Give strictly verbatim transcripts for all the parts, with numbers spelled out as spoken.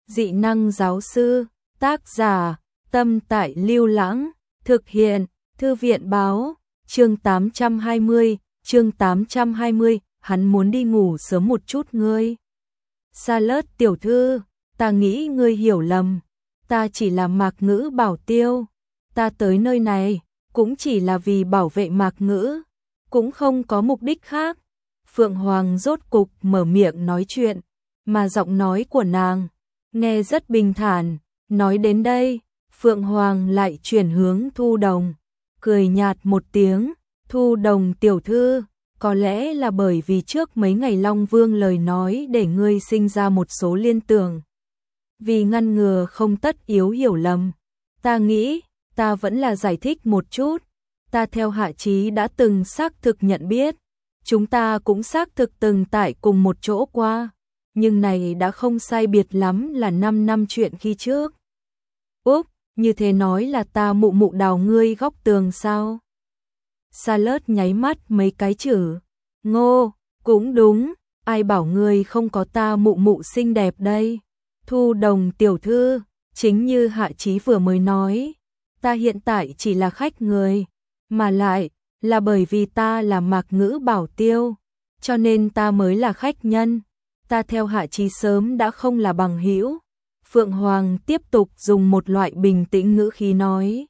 Dị năng giáo sư, tác giả, Tâm Tại Lưu Lãng, thực hiện, Thư viện báo, chương tám trăm hai mươi, chương tám trăm hai mươi, hắn muốn đi ngủ sớm một chút ngươi. Charlotte tiểu thư, ta nghĩ ngươi hiểu lầm, ta chỉ là Mạc Ngữ bảo tiêu, ta tới nơi này, cũng chỉ là vì bảo vệ Mạc Ngữ, cũng không có mục đích khác. Phượng Hoàng rốt cục mở miệng nói chuyện, mà giọng nói của nàng nghe rất bình thản. Nói đến đây, Phượng Hoàng lại chuyển hướng Thu Đồng, cười nhạt một tiếng. Thu Đồng tiểu thư, có lẽ là bởi vì trước mấy ngày Long Vương lời nói để ngươi sinh ra một số liên tưởng. Vì ngăn ngừa không tất yếu hiểu lầm, ta nghĩ ta vẫn là giải thích một chút. Ta theo Hạ Chí đã từng xác thực nhận biết, chúng ta cũng xác thực từng tại cùng một chỗ qua, nhưng này đã không sai biệt lắm là năm năm chuyện khi trước. Úp, như thế nói là ta mụ mụ đào ngươi góc tường sao? Charlotte nháy mắt mấy cái chữ. Ngô, cũng đúng, ai bảo ngươi không có ta mụ mụ xinh đẹp đây. Thu Đồng tiểu thư, chính như Hạ Chí vừa mới nói, ta hiện tại chỉ là khách người, mà lại là bởi vì ta là Mạc Ngữ bảo tiêu, cho nên ta mới là khách nhân. Ta theo Hạ Chí sớm đã không là bằng hữu. Phượng Hoàng tiếp tục dùng một loại bình tĩnh ngữ khí nói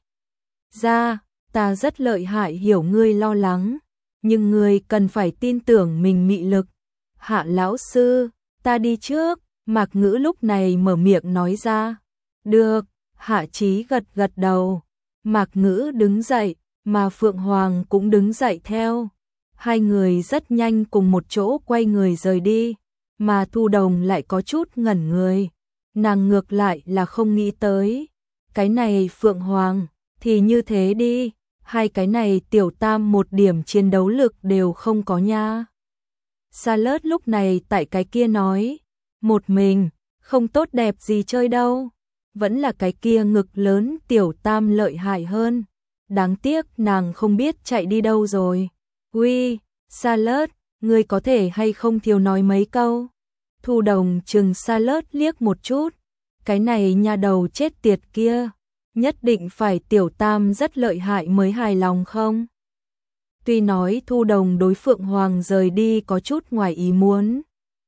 ra, ta rất lợi hại hiểu ngươi lo lắng, nhưng ngươi cần phải tin tưởng mình mị lực. Hạ lão sư, ta đi trước. Mạc Ngữ lúc này mở miệng nói ra. Được. Hạ Chí gật gật đầu. Mạc Ngữ đứng dậy, mà Phượng Hoàng cũng đứng dậy theo. Hai người rất nhanh cùng một chỗ quay người rời đi, mà Thu Đồng lại có chút ngẩn người. Nàng ngược lại là không nghĩ tới, cái này Phượng Hoàng thì như thế đi, hai cái này tiểu tam một điểm chiến đấu lực đều không có nha. Charlotte lúc này tại cái kia nói, một mình, không tốt đẹp gì chơi đâu, vẫn là cái kia ngực lớn tiểu tam lợi hại hơn. Đáng tiếc nàng không biết chạy đi đâu rồi. Uy, Charlotte, ngươi có thể hay không thiếu nói mấy câu? Thu Đồng chừng Charlotte liếc một chút, cái này nha đầu chết tiệt kia, nhất định phải tiểu tam rất lợi hại mới hài lòng không? Tuy nói Thu Đồng đối Phượng Hoàng rời đi có chút ngoài ý muốn,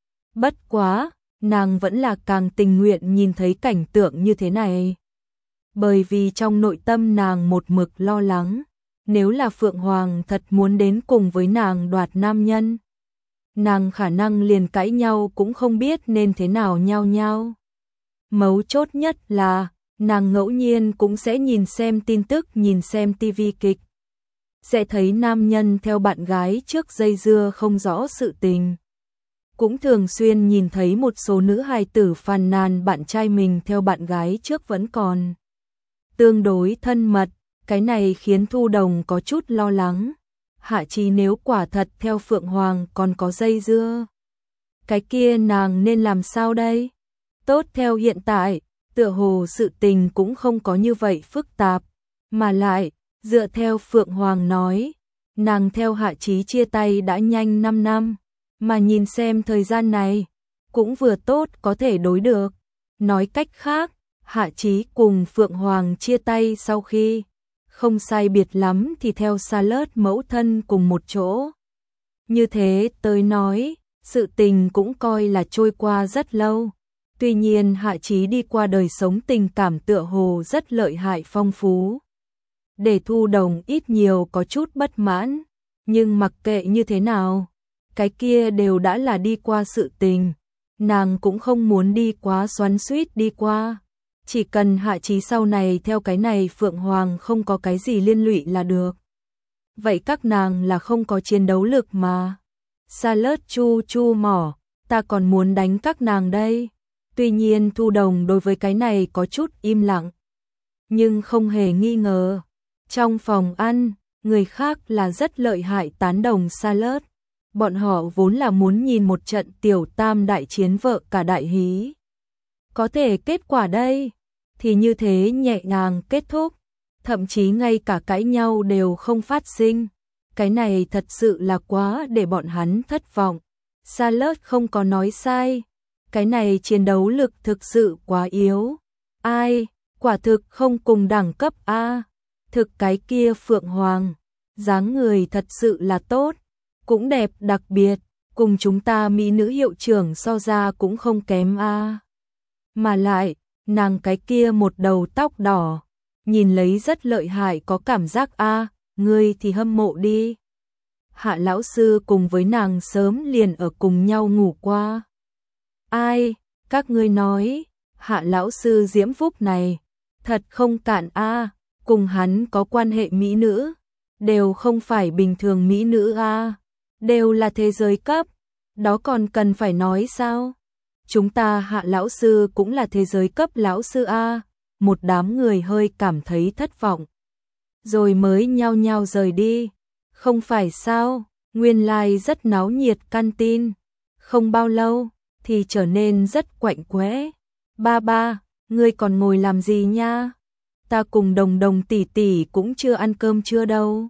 bất quá, nàng vẫn là càng tình nguyện nhìn thấy cảnh tượng như thế này. Bởi vì trong nội tâm nàng một mực lo lắng, nếu là Phượng Hoàng thật muốn đến cùng với nàng đoạt nam nhân, nàng khả năng liền cãi nhau cũng không biết nên thế nào nhau nhau. Mấu chốt nhất là, nàng ngẫu nhiên cũng sẽ nhìn xem tin tức, nhìn xem tivi kịch, sẽ thấy nam nhân theo bạn gái trước dây dưa không rõ sự tình. Cũng thường xuyên nhìn thấy một số nữ hài tử phàn nàn bạn trai mình theo bạn gái trước vẫn còn tương đối thân mật, cái này khiến Thu Đồng có chút lo lắng. Hạ Chí nếu quả thật theo Phượng Hoàng còn có dây dưa, cái kia nàng nên làm sao đây? Tốt, theo hiện tại, tựa hồ sự tình cũng không có như vậy phức tạp, mà lại, dựa theo Phượng Hoàng nói, nàng theo Hạ Chí chia tay đã nhanh năm năm, mà nhìn xem thời gian này, cũng vừa tốt có thể đối được. Nói cách khác, Hạ Chí cùng Phượng Hoàng chia tay sau khi không sai biệt lắm thì theo Charlotte mẫu thân cùng một chỗ. Như thế tới nói, sự tình cũng coi là trôi qua rất lâu. Tuy nhiên Hạ Chí đi qua đời sống tình cảm tựa hồ rất lợi hại phong phú, để Thu Đồng ít nhiều có chút bất mãn, nhưng mặc kệ như thế nào, cái kia đều đã là đi qua sự tình, nàng cũng không muốn đi quá xoắn xuýt đi qua. Chỉ cần Hạ Chí sau này theo cái này Phượng Hoàng không có cái gì liên lụy là được. Vậy các nàng là không có chiến đấu lực mà. Charlotte chu chu mỏ, ta còn muốn đánh các nàng đây. Tuy nhiên Thu Đồng đối với cái này có chút im lặng, nhưng không hề nghi ngờ. Trong phòng ăn, người khác là rất lợi hại tán đồng Charlotte. Bọn họ vốn là muốn nhìn một trận tiểu tam đại chiến vợ cả đại hí. Có thể kết quả đây, thì như thế nhẹ nhàng kết thúc, thậm chí ngay cả cãi nhau đều không phát sinh. Cái này thật sự là quá để bọn hắn thất vọng. Charlotte không có nói sai, cái này chiến đấu lực thực sự quá yếu. Ai, quả thực không cùng đẳng cấp a. Thực cái kia Phượng Hoàng, dáng người thật sự là tốt, cũng đẹp đặc biệt, cùng chúng ta mỹ nữ hiệu trưởng so ra cũng không kém a. Mà lại, nàng cái kia một đầu tóc đỏ, nhìn lấy rất lợi hại có cảm giác a, ngươi thì hâm mộ đi. Hạ lão sư cùng với nàng sớm liền ở cùng nhau ngủ qua. Ai, các ngươi nói, Hạ lão sư diễm phúc này, thật không cạn a, cùng hắn có quan hệ mỹ nữ, đều không phải bình thường mỹ nữ a, đều là thế giới cấp, đó còn cần phải nói sao? Chúng ta Hạ lão sư cũng là thế giới cấp lão sư a, một đám người hơi cảm thấy thất vọng, rồi mới nhao nhao rời đi. Không phải sao, nguyên lai like rất náo nhiệt canteen, không bao lâu thì trở nên rất quạnh quẽ. Ba ba, ngươi còn ngồi làm gì nha? Ta cùng Đồng Đồng tỷ tỷ cũng chưa ăn cơm trưa đâu.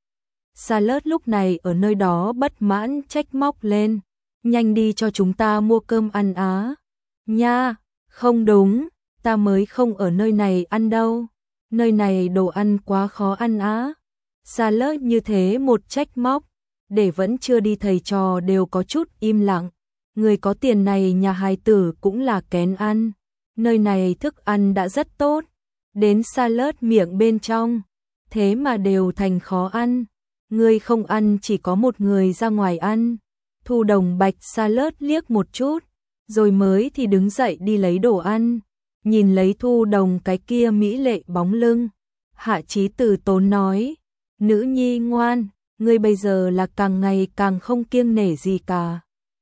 Salad lúc này ở nơi đó bất mãn trách móc lên, nhanh đi cho chúng ta mua cơm ăn á. Nha, không đúng, ta mới không ở nơi này ăn đâu, nơi này đồ ăn quá khó ăn á. Salad như thế một trách móc, để vẫn chưa đi thầy trò đều có chút im lặng. Người có tiền này nhà hài tử cũng là kén ăn, nơi này thức ăn đã rất tốt, đến salad miệng bên trong, thế mà đều thành khó ăn. Người không ăn chỉ có một người ra ngoài ăn. Thu Đồng bạch salad liếc một chút, rồi mới thì đứng dậy đi lấy đồ ăn. Nhìn lấy Thu Đồng cái kia mỹ lệ bóng lưng, Hạ Chí từ tốn nói, nữ nhi ngoan, ngươi bây giờ là càng ngày càng không kiêng nể gì cả.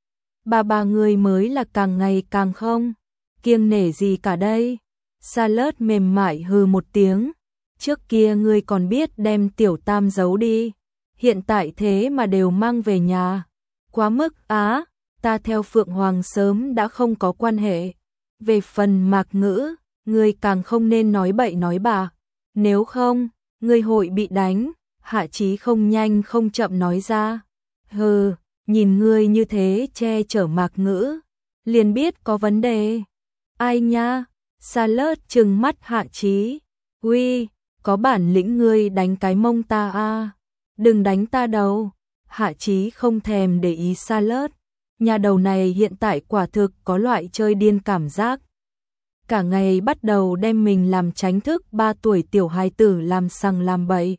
Bà bà ngươi mới là càng ngày càng không kiêng nể gì cả đây. Salad mềm mại hừ một tiếng, trước kia ngươi còn biết đem tiểu tam giấu đi, hiện tại thế mà đều mang về nhà. Quá mức á, ta theo Phượng Hoàng sớm đã không có quan hệ. Về phần Mạc Ngữ, ngươi càng không nên nói bậy nói bạ, nếu không, ngươi hội bị đánh. Hạ Chí không nhanh không chậm nói ra. Hừ, nhìn ngươi như thế che chở Mạc Ngữ, liền biết có vấn đề. Ai nha? Salad trừng mắt Hạ Chí. Uy, có bản lĩnh ngươi đánh cái mông ta a, đừng đánh ta đâu. Hạ Chí không thèm để ý Salad, nhà đầu này hiện tại quả thực có loại chơi điên cảm giác. Cả ngày bắt đầu đem mình làm tránh thức ba tuổi tiểu hài tử làm sằng làm bậy.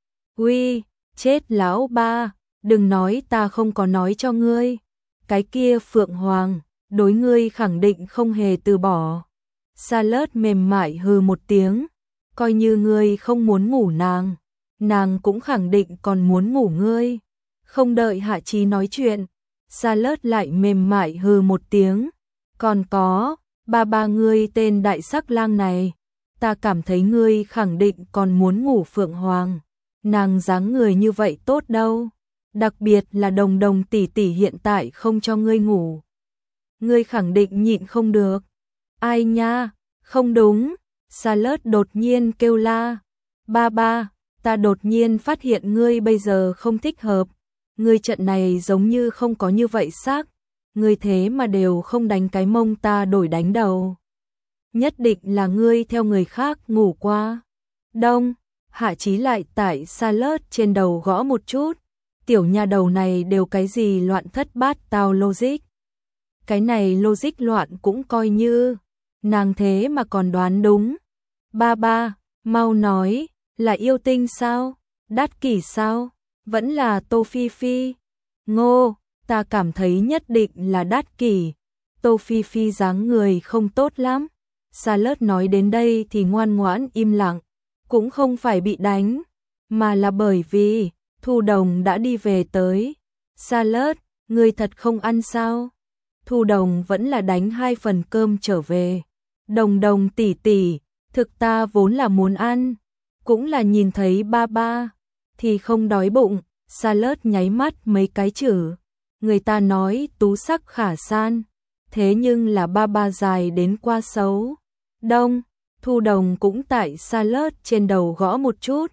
Uy, chết lão ba, đừng nói ta không có nói cho ngươi. Cái kia Phượng Hoàng, đối ngươi khẳng định không hề từ bỏ. Salad mềm mại hừ một tiếng, coi như ngươi không muốn ngủ nàng, nàng cũng khẳng định còn muốn ngủ ngươi. Không đợi Hạ Chí nói chuyện, Salad lại mềm mại hừ một tiếng, còn có, ba ba ngươi tên đại sắc lang này, ta cảm thấy ngươi khẳng định còn muốn ngủ Phượng Hoàng. Nàng dáng người như vậy tốt đâu, đặc biệt là Đồng Đồng tỷ tỷ hiện tại không cho ngươi ngủ, ngươi khẳng định nhịn không được. Ai nha, không đúng, Salad đột nhiên kêu la, ba ba, ta đột nhiên phát hiện ngươi bây giờ không thích hợp, ngươi trận này giống như không có như vậy xác, ngươi thế mà đều không đánh cái mông ta đổi đánh đầu. Nhất định là ngươi theo người khác ngủ qua. Đông, Hạ Chí lại tại Salad trên đầu gõ một chút, tiểu nha đầu này đều cái gì loạn thất bát tao logic. Cái này logic loạn cũng coi như, nàng thế mà còn đoán đúng. Ba ba, mau nói, là yêu tinh sao? Đát kỷ sao? Vẫn là Tô Phi Phi? Ngô, ta cảm thấy nhất định là Đát kỷ. Tô Phi Phi dáng người không tốt lắm. Salad nói đến đây thì ngoan ngoãn im lặng, cũng không phải bị đánh, mà là bởi vì Thu Đồng đã đi về tới. Salad, ngươi thật không ăn sao? Thu Đồng vẫn là đánh hai phần cơm trở về. Đồng Đồng tỷ tỷ, thực ta vốn là muốn ăn, cũng là nhìn thấy ba ba thì không đói bụng. Salad nháy mắt mấy cái chữ, người ta nói tú sắc khả san, thế nhưng là ba ba dài đến quá xấu. Đông, Thu Đồng cũng tại Salad trên đầu gõ một chút.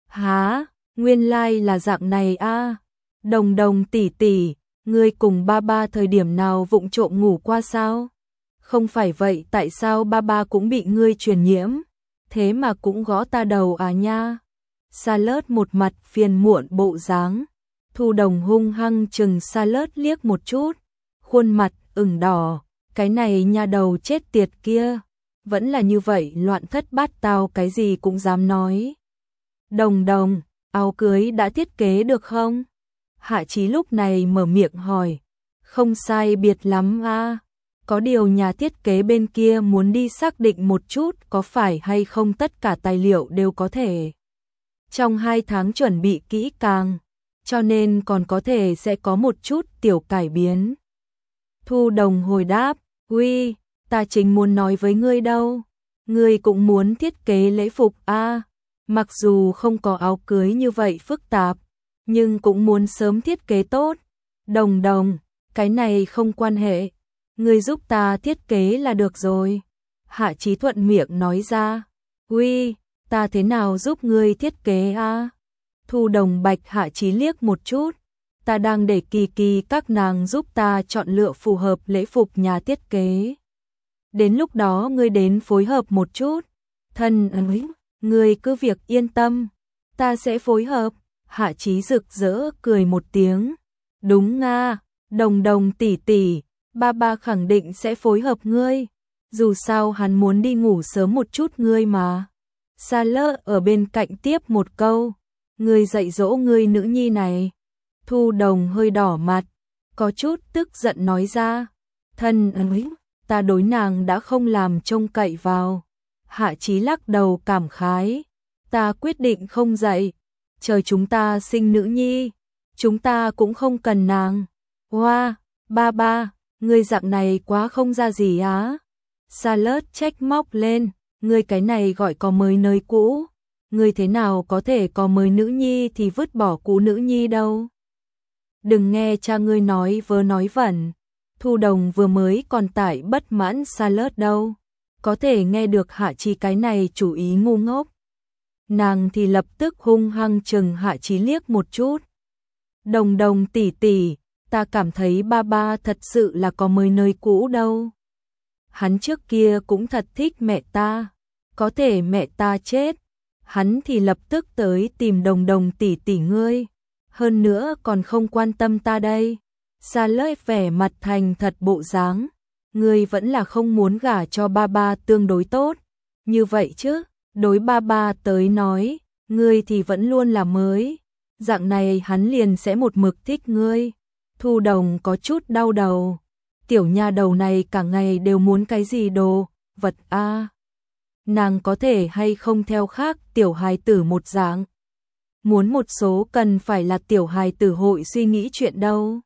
Hả, nguyên lai like là dạng này a. À. Đồng Đồng tỷ tỷ, ngươi cùng ba ba thời điểm nào vụng trộm ngủ qua sao? Không phải vậy tại sao ba ba cũng bị ngươi truyền nhiễm, thế mà cũng gõ ta đầu à nha. Salad một mặt phiền muộn bộ dáng. Thu Đồng hung hăng chừng Salad liếc một chút, khuôn mặt ửng đỏ, cái này nha đầu chết tiệt kia, vẫn là như vậy loạn thất bát tao cái gì cũng dám nói. Đồng Đồng, áo cưới đã thiết kế được không? Hạ Chí lúc này mở miệng hỏi. Không sai biệt lắm a. Có điều nhà thiết kế bên kia muốn đi xác định một chút có phải hay không tất cả tài liệu đều có thể trong hai tháng chuẩn bị kỹ càng, cho nên còn có thể sẽ có một chút tiểu cải biến. Thu Đồng hồi đáp, uy, ta chính muốn nói với ngươi đâu, ngươi cũng muốn thiết kế lễ phục a, mặc dù không có áo cưới như vậy phức tạp, nhưng cũng muốn sớm thiết kế tốt. Đồng Đồng, cái này không quan hệ, ngươi giúp ta thiết kế là được rồi. Hạ Chí thuận miệng nói ra, uy, ta thế nào giúp ngươi thiết kế a? Thu Đồng bạch Hạ Chí liếc một chút, ta đang để Kỳ Kỳ các nàng giúp ta chọn lựa phù hợp lễ phục nhà thiết kế. Đến lúc đó ngươi đến phối hợp một chút. Thân ơi, ngươi cứ việc yên tâm, ta sẽ phối hợp. Hạ Chí rực rỡ cười một tiếng. Đúng nga, Đồng Đồng tỷ tỷ, ba ba khẳng định sẽ phối hợp ngươi. Dù sao hắn muốn đi ngủ sớm một chút ngươi mà. Salad ở bên cạnh tiếp một câu. Ngươi dạy dỗ ngươi nữ nhi này. Thu Đồng hơi đỏ mặt, có chút tức giận nói ra. Thân ơi, ta đối nàng đã không làm trông cậy vào. Hạ Chí lắc đầu cảm khái. Ta quyết định không dạy. Chờ chúng ta sinh nữ nhi, chúng ta cũng không cần nàng. Hoa, wow, ba ba, ngươi dạng này quá không ra gì á. Salad trách móc lên, ngươi cái này gọi có mới nơi cũ. Ngươi thế nào có thể có mới nữ nhi thì vứt bỏ cũ nữ nhi đâu. Đừng nghe cha ngươi nói vớ nói vẩn. Thu Đồng vừa mới còn tải bất mãn Salad đâu. Có thể nghe được Hạ Chí cái này chủ ý ngu ngốc. Nàng thì lập tức hung hăng chừng Hạ Chí liếc một chút. Đồng Đồng tỷ tỷ, ta cảm thấy ba ba thật sự là có mới nơi cũ đâu. Hắn trước kia cũng thật thích mẹ ta, có thể mẹ ta chết, hắn thì lập tức tới tìm Đồng Đồng tỷ tỷ ngươi, hơn nữa còn không quan tâm ta đây. Salad vẻ mặt thành thật bộ dáng, ngươi vẫn là không muốn gả cho ba ba tương đối tốt, như vậy chứ. Đối ba ba tới nói, ngươi thì vẫn luôn là mới, dạng này hắn liền sẽ một mực thích ngươi. Thu Đồng có chút đau đầu, tiểu nha đầu này cả ngày đều muốn cái gì đồ, vật a. À. Nàng có thể hay không theo khác tiểu hài tử một dạng. Muốn một số cần phải là tiểu hài tử hội suy nghĩ chuyện đâu.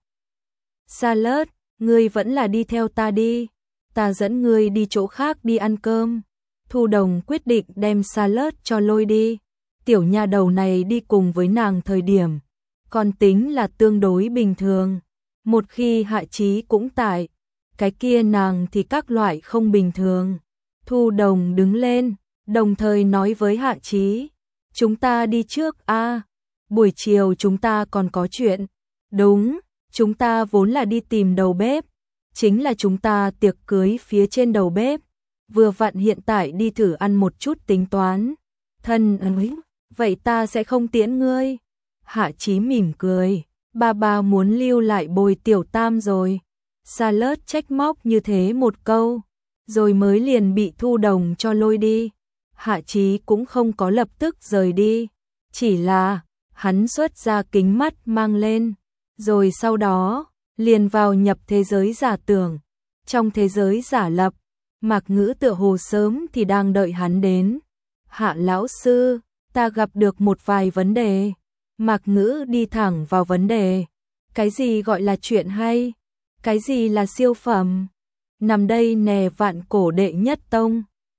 Salad, ngươi vẫn là đi theo ta đi, ta dẫn ngươi đi chỗ khác đi ăn cơm. Thu Đồng quyết định đem Salad cho lôi đi. Tiểu nha đầu này đi cùng với nàng thời điểm, còn tính là tương đối bình thường. Một khi Hạ Chí cũng tại, cái kia nàng thì các loại không bình thường. Thu Đồng đứng lên, đồng thời nói với Hạ Chí, chúng ta đi trước a, buổi chiều chúng ta còn có chuyện. Đúng, chúng ta vốn là đi tìm đầu bếp, chính là chúng ta tiệc cưới phía trên đầu bếp. Vừa vặn hiện tại đi thử ăn một chút tính toán. Thân ơi, vậy ta sẽ không tiễn ngươi. Hạ Chí mỉm cười, ba ba muốn lưu lại bồi tiểu tam rồi. Salad trách móc như thế một câu, rồi mới liền bị Thu Đồng cho lôi đi. Hạ Chí cũng không có lập tức rời đi, chỉ là hắn xuất ra kính mắt mang lên, rồi sau đó liền vào nhập thế giới giả tưởng. Trong thế giới giả lập, Mạc Ngữ tựa hồ sớm thì đang đợi hắn đến. Hạ lão sư, ta gặp được một vài vấn đề. Mạc Ngữ đi thẳng vào vấn đề. Cái gì gọi là chuyện hay? Cái gì là siêu phẩm? Nằm đây nè vạn cổ đệ nhất tông.